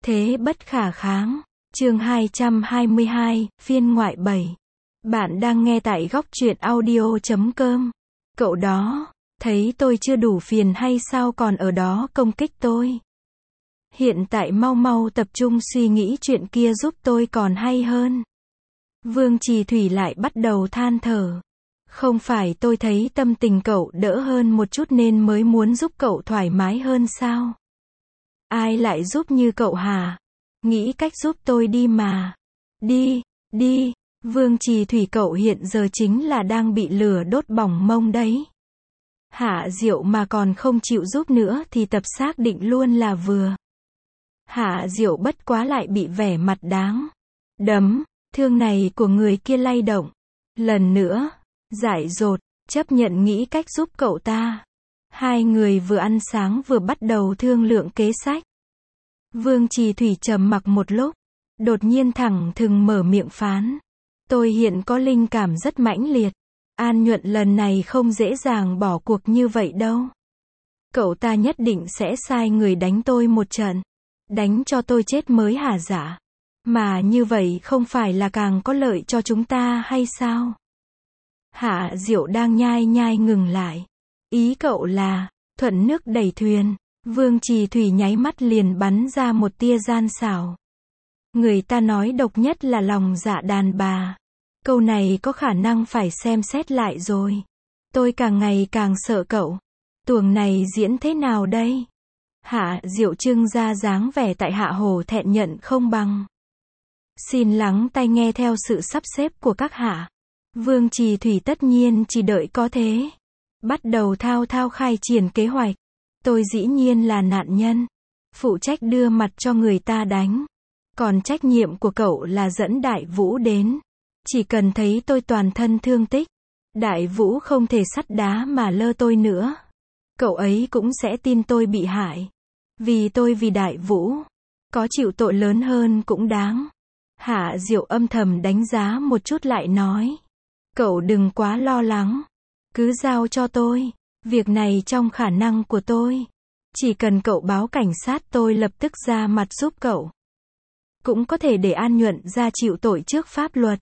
Thế bất khả kháng. Chương 222, phiên ngoại 7. Bạn đang nghe tại góc truyện audio.com. Cậu đó, thấy tôi chưa đủ phiền hay sao còn ở đó công kích tôi? Hiện tại mau mau tập trung suy nghĩ chuyện kia giúp tôi còn hay hơn. Vương Trì Thủy lại bắt đầu than thở. Không phải tôi thấy tâm tình cậu đỡ hơn một chút nên mới muốn giúp cậu thoải mái hơn sao? Ai lại giúp như cậu hả? Nghĩ cách giúp tôi đi mà. Đi. Vương Trì Thủy, cậu hiện giờ chính là đang bị lửa đốt bỏng mông đấy. Hạ Diệu mà còn không chịu giúp nữa thì tập xác định luôn là vừa. Hạ Diệu bất quá lại bị vẻ mặt đáng đấm thương này của người kia lay động. Lần nữa, dại dột, chấp nhận nghĩ cách giúp cậu ta. Hai người vừa ăn sáng vừa bắt đầu thương lượng kế sách. Vương Trì Thủy trầm mặc một lúc, đột nhiên thẳng thừng mở miệng phán. Tôi hiện có linh cảm rất mãnh liệt. An Nhuận lần này không dễ dàng bỏ cuộc như vậy đâu. Cậu ta nhất định sẽ sai người đánh tôi một trận. Đánh cho tôi chết mới hả dạ? Mà như vậy không phải là càng có lợi cho chúng ta hay sao? Hạ Diệu đang nhai nhai ngừng lại. Ý cậu là, thuận nước đẩy thuyền. Vương Trì Thủy nháy mắt liền bắn ra một tia gian xảo. Người ta nói độc nhất là lòng dạ đàn bà. Câu này có khả năng phải xem xét lại rồi. Tôi càng ngày càng sợ cậu. Tuồng này diễn thế nào đây? Hạ Diệu trưng ra dáng vẻ tại hạ hổ thẹn nhận không bằng. Xin lắng tai nghe theo sự sắp xếp của các hạ. Vương Trì Thủy tất nhiên chỉ đợi có thế. Bắt đầu thao thao khai triển kế hoạch. Tôi dĩ nhiên là nạn nhân. Phụ trách đưa mặt cho người ta đánh. Còn trách nhiệm của cậu là dẫn Đại Vũ đến. Chỉ cần thấy tôi toàn thân thương tích, Đại Vũ không thể sắt đá mà lơ tôi nữa. Cậu ấy cũng sẽ tin tôi bị hại. Vì tôi vì Đại Vũ, có chịu tội lớn hơn cũng đáng. Hạ Diệu âm thầm đánh giá một chút lại nói. Cậu đừng quá lo lắng. Cứ giao cho tôi. Việc này trong khả năng của tôi. Chỉ cần cậu báo cảnh sát tôi lập tức ra mặt giúp cậu. Cũng có thể để An Nhuận ra chịu tội trước pháp luật.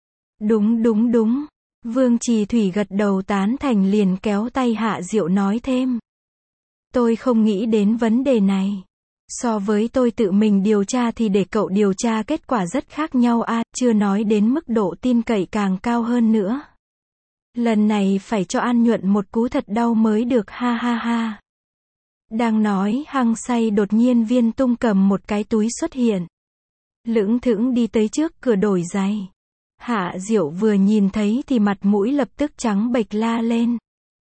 Đúng. Vương Trì Thủy gật đầu tán thành liền kéo tay Hạ Diệu nói thêm. Tôi không nghĩ đến vấn đề này. So với tôi tự mình điều tra thì để cậu điều tra kết quả rất khác nhau chưa nói đến mức độ tin cậy càng cao hơn nữa. Lần này phải cho An Nhuận một cú thật đau mới được ha. Đang nói hăng say đột nhiên Viên Tung cầm một cái túi xuất hiện. Lững thững đi tới trước cửa đổi giày. Hạ Diệu vừa nhìn thấy thì mặt mũi lập tức trắng bệch la lên.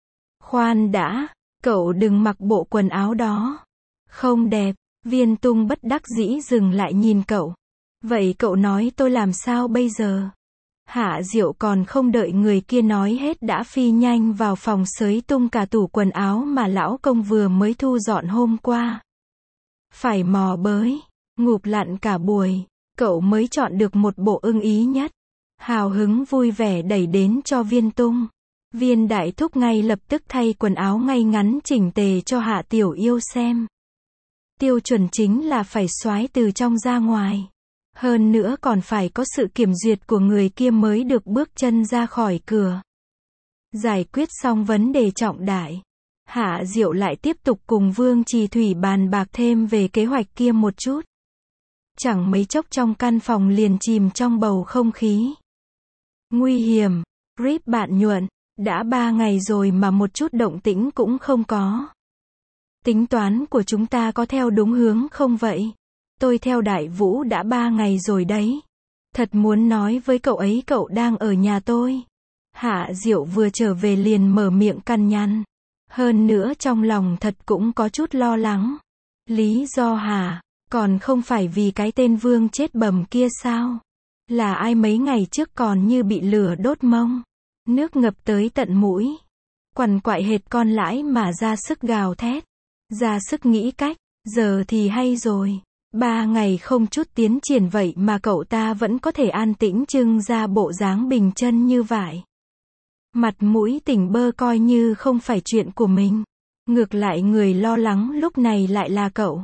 Khoan đã, cậu đừng mặc bộ quần áo đó. Không đẹp. Viên Tung bất đắc dĩ dừng lại nhìn cậu. Vậy cậu nói tôi làm sao bây giờ? Hạ Diệu còn không đợi người kia nói hết đã phi nhanh vào phòng xới tung cả tủ quần áo mà lão công vừa mới thu dọn hôm qua. Phải mò bới, ngụp lặn cả buổi, cậu mới chọn được một bộ ưng ý nhất. Hào hứng vui vẻ đẩy đến cho Viên Tung. Viên đại thúc ngay lập tức thay quần áo ngay ngắn chỉnh tề cho Hạ Tiểu Yêu xem. Tiêu chuẩn chính là phải soái từ trong ra ngoài. Hơn nữa còn phải có sự kiểm duyệt của người kia mới được bước chân ra khỏi cửa. Giải quyết xong vấn đề trọng đại. Hạ Diệu lại tiếp tục cùng Vương Trì Thủy bàn bạc thêm về kế hoạch kia một chút. Chẳng mấy chốc trong căn phòng liền chìm trong bầu không khí. Nguy hiểm. Rip bạn Nhuận. Đã 3 ngày rồi mà một chút động tĩnh cũng không có. Tính toán của chúng ta có theo đúng hướng không vậy? Tôi theo Đại Vũ đã 3 ngày rồi đấy. Thật muốn nói với cậu ấy cậu đang ở nhà tôi. Hạ Diệu vừa trở về liền mở miệng căn nhăn. Hơn nữa trong lòng thật cũng có chút lo lắng. Lý do hả? Còn không phải vì cái tên Vương chết bầm kia sao? Là ai mấy ngày trước còn như bị lửa đốt mông. Nước ngập tới tận mũi. Quằn quại hệt con lãi mà ra sức gào thét. Ra sức nghĩ cách. Giờ thì hay rồi. 3 ngày không chút tiến triển vậy mà cậu ta vẫn có thể an tĩnh trưng ra bộ dáng bình chân như vậy. Mặt mũi tỉnh bơ coi như không phải chuyện của mình. Ngược lại người lo lắng lúc này lại là cậu.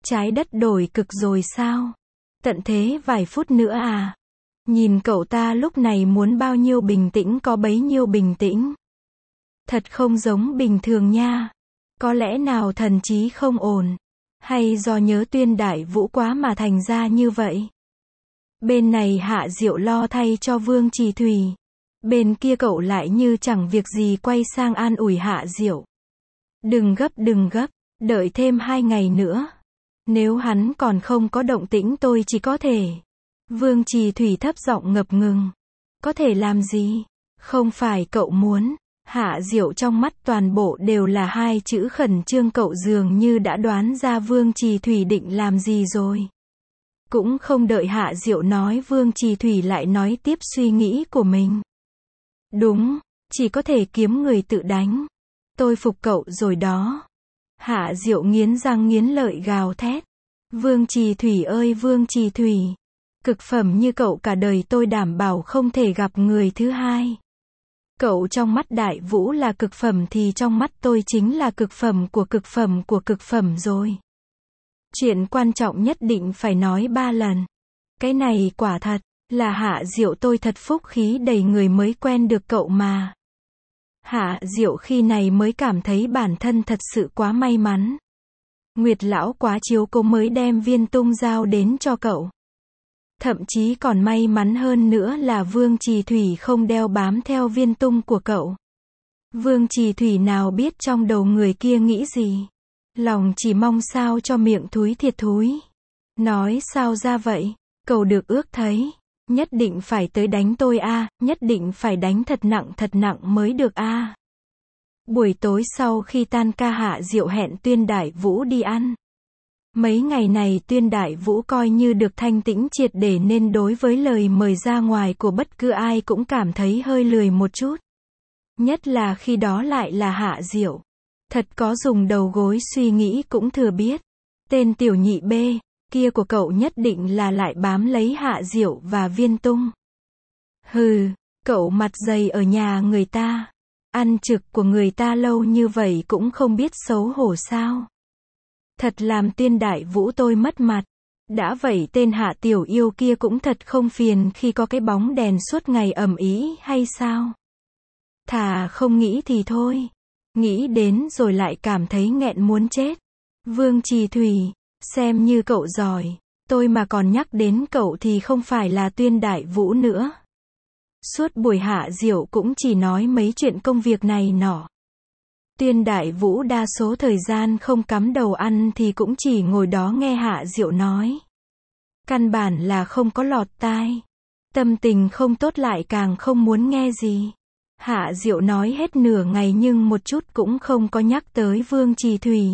Trái đất đổi cực rồi sao? Tận thế vài phút nữa à? Nhìn cậu ta lúc này muốn bao nhiêu bình tĩnh có bấy nhiêu bình tĩnh. Thật không giống bình thường nha. Có lẽ nào thần trí không ổn? Hay do nhớ Tuyên Đại Vũ quá mà thành ra như vậy? Bên này Hạ Diệu lo thay cho Vương Trì Thủy. Bên kia cậu lại như chẳng việc gì quay sang an ủi Hạ Diệu. Đừng gấp, đợi thêm 2 ngày nữa. Nếu hắn còn không có động tĩnh tôi chỉ có thể. Vương Trì Thủy thấp giọng ngập ngừng. Có thể làm gì? Không phải cậu muốn. Hạ Diệu trong mắt toàn bộ đều là 2 chữ khẩn trương, cậu dường như đã đoán ra Vương Trì Thủy định làm gì rồi. Cũng không đợi Hạ Diệu nói, Vương Trì Thủy lại nói tiếp suy nghĩ của mình. Đúng, chỉ có thể kiếm người tự đánh. Tôi phục cậu rồi đó. Hạ Diệu nghiến răng nghiến lợi gào thét. Vương Trì Thủy ơi Vương Trì Thủy. Cực phẩm như cậu cả đời tôi đảm bảo không thể gặp người thứ hai. Cậu trong mắt Đại Vũ là cực phẩm thì trong mắt tôi chính là cực phẩm của cực phẩm của cực phẩm rồi. Chuyện quan trọng nhất định phải nói 3 lần. Cái này quả thật là Hạ Diệu, tôi thật phúc khí đầy người mới quen được cậu mà. Hạ Diệu khi này mới cảm thấy bản thân thật sự quá may mắn. Nguyệt lão quá chiếu cố mới đem Viên Tung giao đến cho cậu. Thậm chí còn may mắn hơn nữa là Vương Trì Thủy không đeo bám theo Viên Tung của cậu. Vương Trì Thủy nào biết trong đầu người kia nghĩ gì. Lòng chỉ mong sao cho miệng thúi thiệt thúi. Nói sao ra vậy? Cậu được ước thấy. Nhất định phải tới đánh tôi a, nhất định phải đánh thật nặng mới được a. Buổi tối sau khi tan ca, Hạ Diệu hẹn Tuyên Đại Vũ đi ăn. Mấy ngày này Tuyên Đại Vũ coi như được thanh tĩnh triệt để nên đối với lời mời ra ngoài của bất cứ ai cũng cảm thấy hơi lười một chút. Nhất là khi đó lại là Hạ Diệu. Thật có dùng đầu gối suy nghĩ cũng thừa biết. Tên tiểu nhị B kia của cậu nhất định là lại bám lấy Hạ Diệu và Viên Tung. Hừ, cậu mặt dày ở nhà người ta. Ăn trực của người ta lâu như vậy cũng không biết xấu hổ sao. Thật làm Tuyên Đại Vũ tôi mất mặt. Đã vậy tên Hạ tiểu yêu kia cũng thật không phiền khi có cái bóng đèn suốt ngày ầm ĩ hay sao? Thà không nghĩ thì thôi. Nghĩ đến rồi lại cảm thấy nghẹn muốn chết. Vương Trì Thủy, xem như cậu giỏi. Tôi mà còn nhắc đến cậu thì không phải là Tuyên Đại Vũ nữa. Suốt buổi Hạ Diệu cũng chỉ nói mấy chuyện công việc này nọ. Tuyên Đại Vũ đa số thời gian không cắm đầu ăn thì cũng chỉ ngồi đó nghe Hạ Diệu nói. Căn bản là không có lọt tai. Tâm tình không tốt lại càng không muốn nghe gì. Hạ Diệu nói hết nửa ngày nhưng một chút cũng không có nhắc tới Vương Trì Thủy.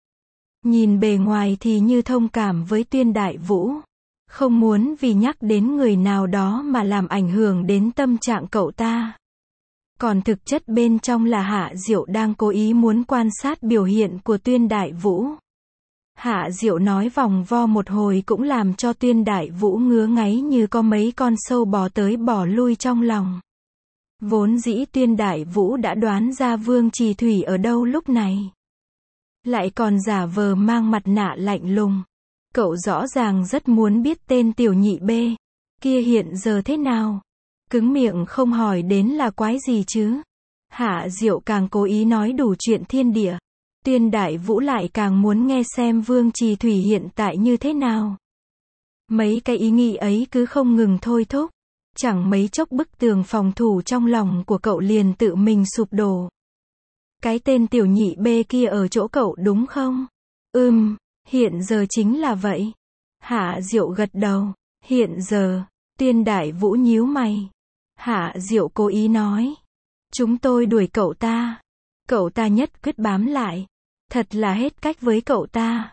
Nhìn bề ngoài thì như thông cảm với Tuyên Đại Vũ. Không muốn vì nhắc đến người nào đó mà làm ảnh hưởng đến tâm trạng cậu ta. Còn thực chất bên trong là Hạ Diệu đang cố ý muốn quan sát biểu hiện của Tuyên Đại Vũ. Hạ Diệu nói vòng vo một hồi cũng làm cho Tuyên Đại Vũ ngứa ngáy như có mấy con sâu bò tới bò lui trong lòng. Vốn dĩ Tuyên Đại Vũ đã đoán ra Vương Trì Thủy ở đâu lúc này. Lại còn giả vờ mang mặt nạ lạnh lùng. Cậu rõ ràng rất muốn biết tên tiểu nhị B kia hiện giờ thế nào. Cứng miệng không hỏi đến là quái gì chứ. Hạ Diệu càng cố ý nói đủ chuyện thiên địa. Tuyên Đại Vũ lại càng muốn nghe xem Vương Trì Thủy hiện tại như thế nào. Mấy cái ý nghĩ ấy cứ không ngừng thôi thúc. Chẳng mấy chốc bức tường phòng thủ trong lòng của cậu liền tự mình sụp đổ. Cái tên tiểu nhị B kia ở chỗ cậu đúng không? Hiện giờ chính là vậy. Hạ Diệu gật đầu. Hiện giờ. Tuyên Đại Vũ nhíu mày. Hạ Diệu cố ý nói. Chúng tôi đuổi cậu ta. Cậu ta nhất quyết bám lại. Thật là hết cách với cậu ta.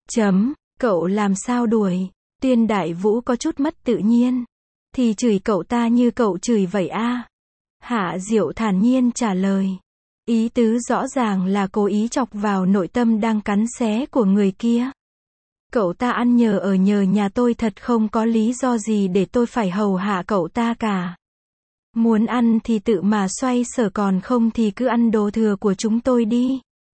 Cậu làm sao đuổi? Tuyên Đại Vũ có chút mất tự nhiên. Thì chửi cậu ta như cậu chửi vậy a. Hạ Diệu thản nhiên trả lời. Ý tứ rõ ràng là cố ý chọc vào nội tâm đang cắn xé của người kia. Cậu ta ăn nhờ ở nhờ nhà tôi, thật không có lý do gì để tôi phải hầu hạ cậu ta cả. Muốn ăn thì tự mà xoay sở, còn không thì cứ ăn đồ thừa của chúng tôi đi.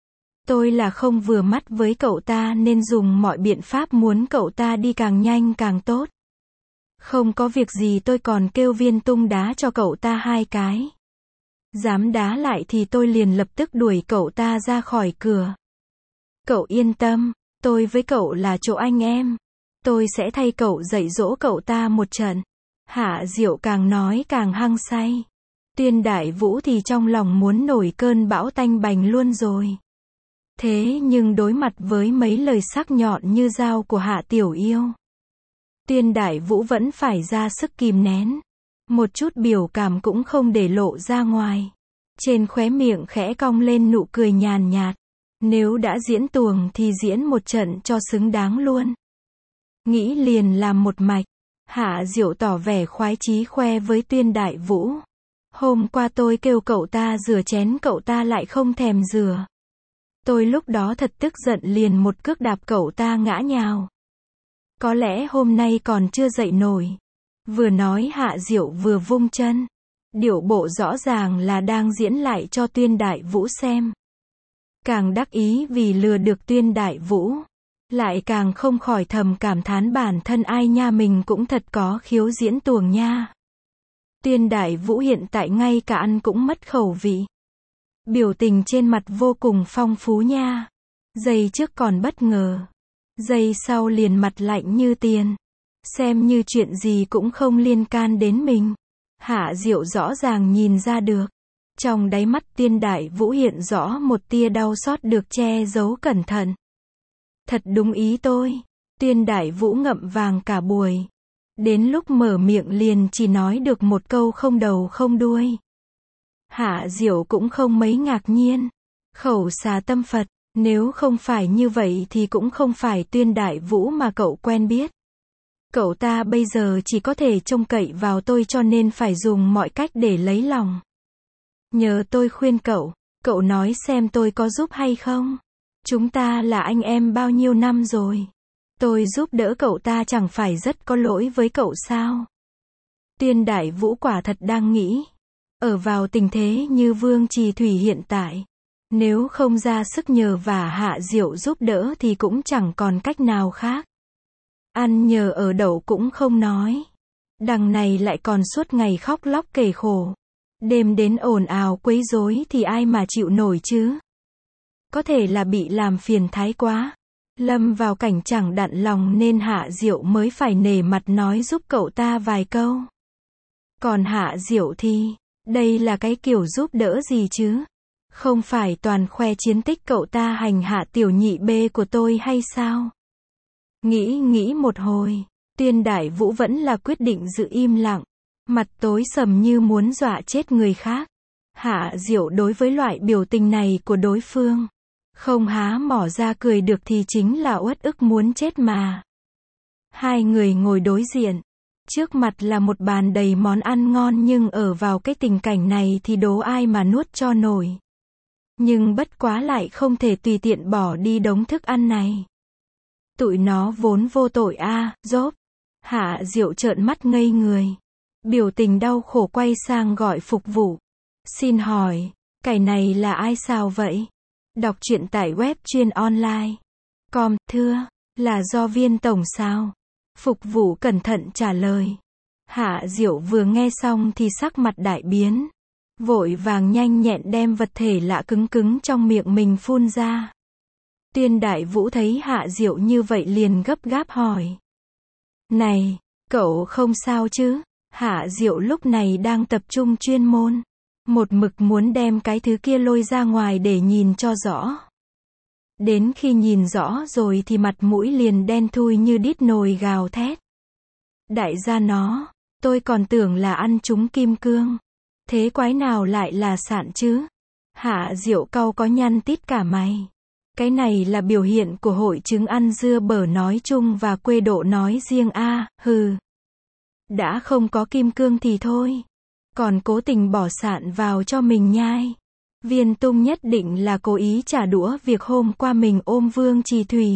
Tôi là không vừa mắt với cậu ta nên dùng mọi biện pháp muốn cậu ta đi càng nhanh càng tốt. Không có việc gì tôi còn kêu Viên Tung đá cho cậu ta 2 cái. Dám đá lại thì tôi liền lập tức đuổi cậu ta ra khỏi cửa. Cậu yên tâm, tôi với cậu là chỗ anh em. Tôi sẽ thay cậu dạy dỗ cậu ta một trận. Hạ Diệu càng nói càng hăng say. Tuyên Đại Vũ thì trong lòng muốn nổi cơn bão tanh bành luôn rồi. Thế nhưng đối mặt với mấy lời sắc nhọn như dao của Hạ Tiểu Yêu, Tuyên Đại Vũ vẫn phải ra sức kìm nén. Một chút biểu cảm cũng không để lộ ra ngoài. Trên khóe miệng khẽ cong lên nụ cười nhàn nhạt. Nếu đã diễn tuồng thì diễn một trận cho xứng đáng luôn. Nghĩ liền làm một mạch. Hạ Diệu tỏ vẻ khoái chí khoe với Tuyên Đại Vũ. Hôm qua tôi kêu cậu ta rửa chén cậu ta lại không thèm rửa. Tôi lúc đó thật tức giận liền một cước đạp cậu ta ngã nhào. Có lẽ hôm nay còn chưa dậy nổi. Vừa nói Hạ Diệu vừa vung chân. Điệu bộ rõ ràng là đang diễn lại cho Tuyên Đại Vũ xem. Càng đắc ý vì lừa được Tuyên Đại Vũ. Lại càng không khỏi thầm cảm thán bản thân ai nha mình cũng thật có khiếu diễn tuồng nha. Tuyên Đại Vũ hiện tại ngay cả ăn cũng mất khẩu vị. Biểu tình trên mặt vô cùng phong phú nha. Giây trước còn bất ngờ. Giây sau liền mặt lạnh như tiền. Xem như chuyện gì cũng không liên can đến mình. Hạ Diệu rõ ràng nhìn ra được. Trong đáy mắt Tuyên Đại Vũ hiện rõ một tia đau xót được che giấu cẩn thận. Thật đúng ý tôi. Tuyên Đại Vũ ngậm vàng cả buổi. Đến lúc mở miệng liền chỉ nói được một câu không đầu không đuôi. Hạ Diệu cũng không mấy ngạc nhiên. Khẩu xà tâm Phật, nếu không phải như vậy thì cũng không phải Tuyên Đại Vũ mà cậu quen biết. Cậu ta bây giờ chỉ có thể trông cậy vào tôi cho nên phải dùng mọi cách để lấy lòng. Nhờ tôi khuyên cậu, cậu nói xem tôi có giúp hay không? Chúng ta là anh em bao nhiêu năm rồi. Tôi giúp đỡ cậu ta chẳng phải rất có lỗi với cậu sao? Tuyên Đại Vũ quả thật đang nghĩ. Ở vào tình thế như Vương Trì Thủy hiện tại. Nếu không ra sức nhờ vả Hạ Diệu giúp đỡ thì cũng chẳng còn cách nào khác. Ăn nhờ ở đậu cũng không nói. Đằng này lại còn suốt ngày khóc lóc kể khổ. Đêm đến ồn ào quấy rối thì ai mà chịu nổi chứ? Có thể là bị làm phiền thái quá. Lâm vào cảnh chẳng đặn lòng nên Hạ Diệu mới phải nể mặt nói giúp cậu ta vài câu. Còn Hạ Diệu thì, đây là cái kiểu giúp đỡ gì chứ? Không phải toàn khoe chiến tích cậu ta hành hạ tiểu nhị bê của tôi hay sao? Nghĩ một hồi, Tuyên Đại Vũ vẫn là quyết định giữ im lặng. Mặt tối sầm như muốn dọa chết người khác. Hạ Diệu đối với loại biểu tình này của đối phương, không há mỏ ra cười được thì chính là uất ức muốn chết mà. Hai người ngồi đối diện. Trước mặt là một bàn đầy món ăn ngon nhưng ở vào cái tình cảnh này thì đố ai mà nuốt cho nổi. Nhưng bất quá lại không thể tùy tiện bỏ đi đống thức ăn này. Tụi nó vốn vô tội dốt. Hạ Diệu trợn mắt ngây người. Biểu tình đau khổ quay sang gọi phục vụ. Xin hỏi, cái này là ai sao vậy? Đọc truyện tại web chuyên online. Thưa, là do Viên tổng sao? Phục vụ cẩn thận trả lời. Hạ Diệu vừa nghe xong thì sắc mặt đại biến. Vội vàng nhanh nhẹn đem vật thể lạ cứng cứng trong miệng mình phun ra. Tuyên Đại Vũ thấy Hạ Diệu như vậy liền gấp gáp hỏi. Này, cậu không sao chứ? Hạ Diệu lúc này đang tập trung chuyên môn. Một mực muốn đem cái thứ kia lôi ra ngoài để nhìn cho rõ. Đến khi nhìn rõ rồi thì mặt mũi liền đen thui như đít nồi gào thét. Đại gia nó, tôi còn tưởng là ăn trúng kim cương. Thế quái nào lại là sạn chứ? Hạ Diệu cau có nhăn tít cả mày. Cái này là biểu hiện của hội chứng ăn dưa bở nói chung và quê độ nói riêng hừ. Đã không có kim cương thì thôi. Còn cố tình bỏ sạn vào cho mình nhai. Viên Tung nhất định là cố ý trả đũa việc hôm qua mình ôm Vương Trì Thủy.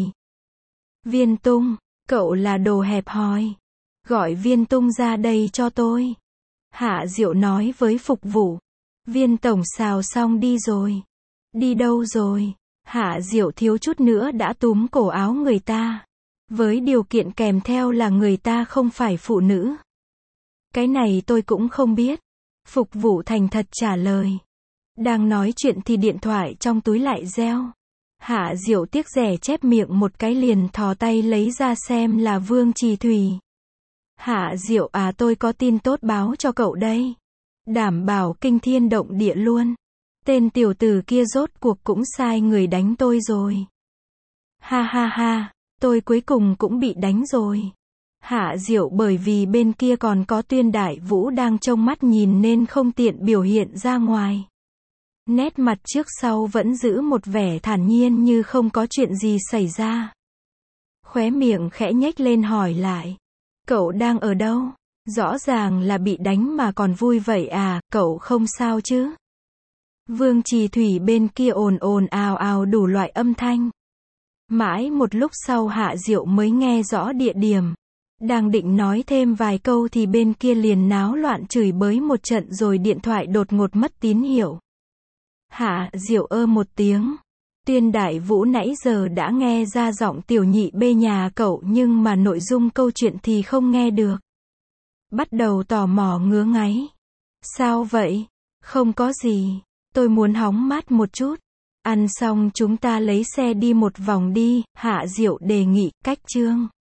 Viên Tung, cậu là đồ hẹp hòi. Gọi Viên Tung ra đây cho tôi. Hạ Diệu nói với phục vụ. Viên tổng xào xong đi rồi. Đi đâu rồi? Hạ Diệu thiếu chút nữa đã túm cổ áo người ta. Với điều kiện kèm theo là người ta không phải phụ nữ. Cái này tôi cũng không biết. Phục vụ thành thật trả lời. Đang nói chuyện thì điện thoại trong túi lại reo. Hạ Diệu tiếc rẻ chép miệng một cái liền thò tay lấy ra xem là Vương Trì Thủy. Hạ Diệu à, tôi có tin tốt báo cho cậu đây. Đảm bảo kinh thiên động địa luôn. Tên tiểu tử kia rốt cuộc cũng sai người đánh tôi rồi. Ha ha ha, tôi cuối cùng cũng bị đánh rồi. Hạ Diệu bởi vì bên kia còn có Tuyên Đại Vũ đang trông mắt nhìn nên không tiện biểu hiện ra ngoài. Nét mặt trước sau vẫn giữ một vẻ thản nhiên như không có chuyện gì xảy ra. Khóe miệng khẽ nhếch lên hỏi lại. Cậu đang ở đâu? Rõ ràng là bị đánh mà còn vui vậy à, cậu không sao chứ? Vương Trì Thủy bên kia ồn ồn ào ào đủ loại âm thanh. Mãi một lúc sau Hạ Diệu mới nghe rõ địa điểm. Đang định nói thêm vài câu thì bên kia liền náo loạn chửi bới một trận rồi điện thoại đột ngột mất tín hiệu. Hạ Diệu ơ một tiếng. Tuyên Đại Vũ nãy giờ đã nghe ra giọng tiểu nhị bê nhà cậu nhưng mà nội dung câu chuyện thì không nghe được. Bắt đầu tò mò ngứa ngáy. Sao vậy? Không có gì. Tôi muốn hóng mát một chút. Ăn xong chúng ta lấy xe đi một vòng đi, Hạ Diệu đề nghị, cách chương.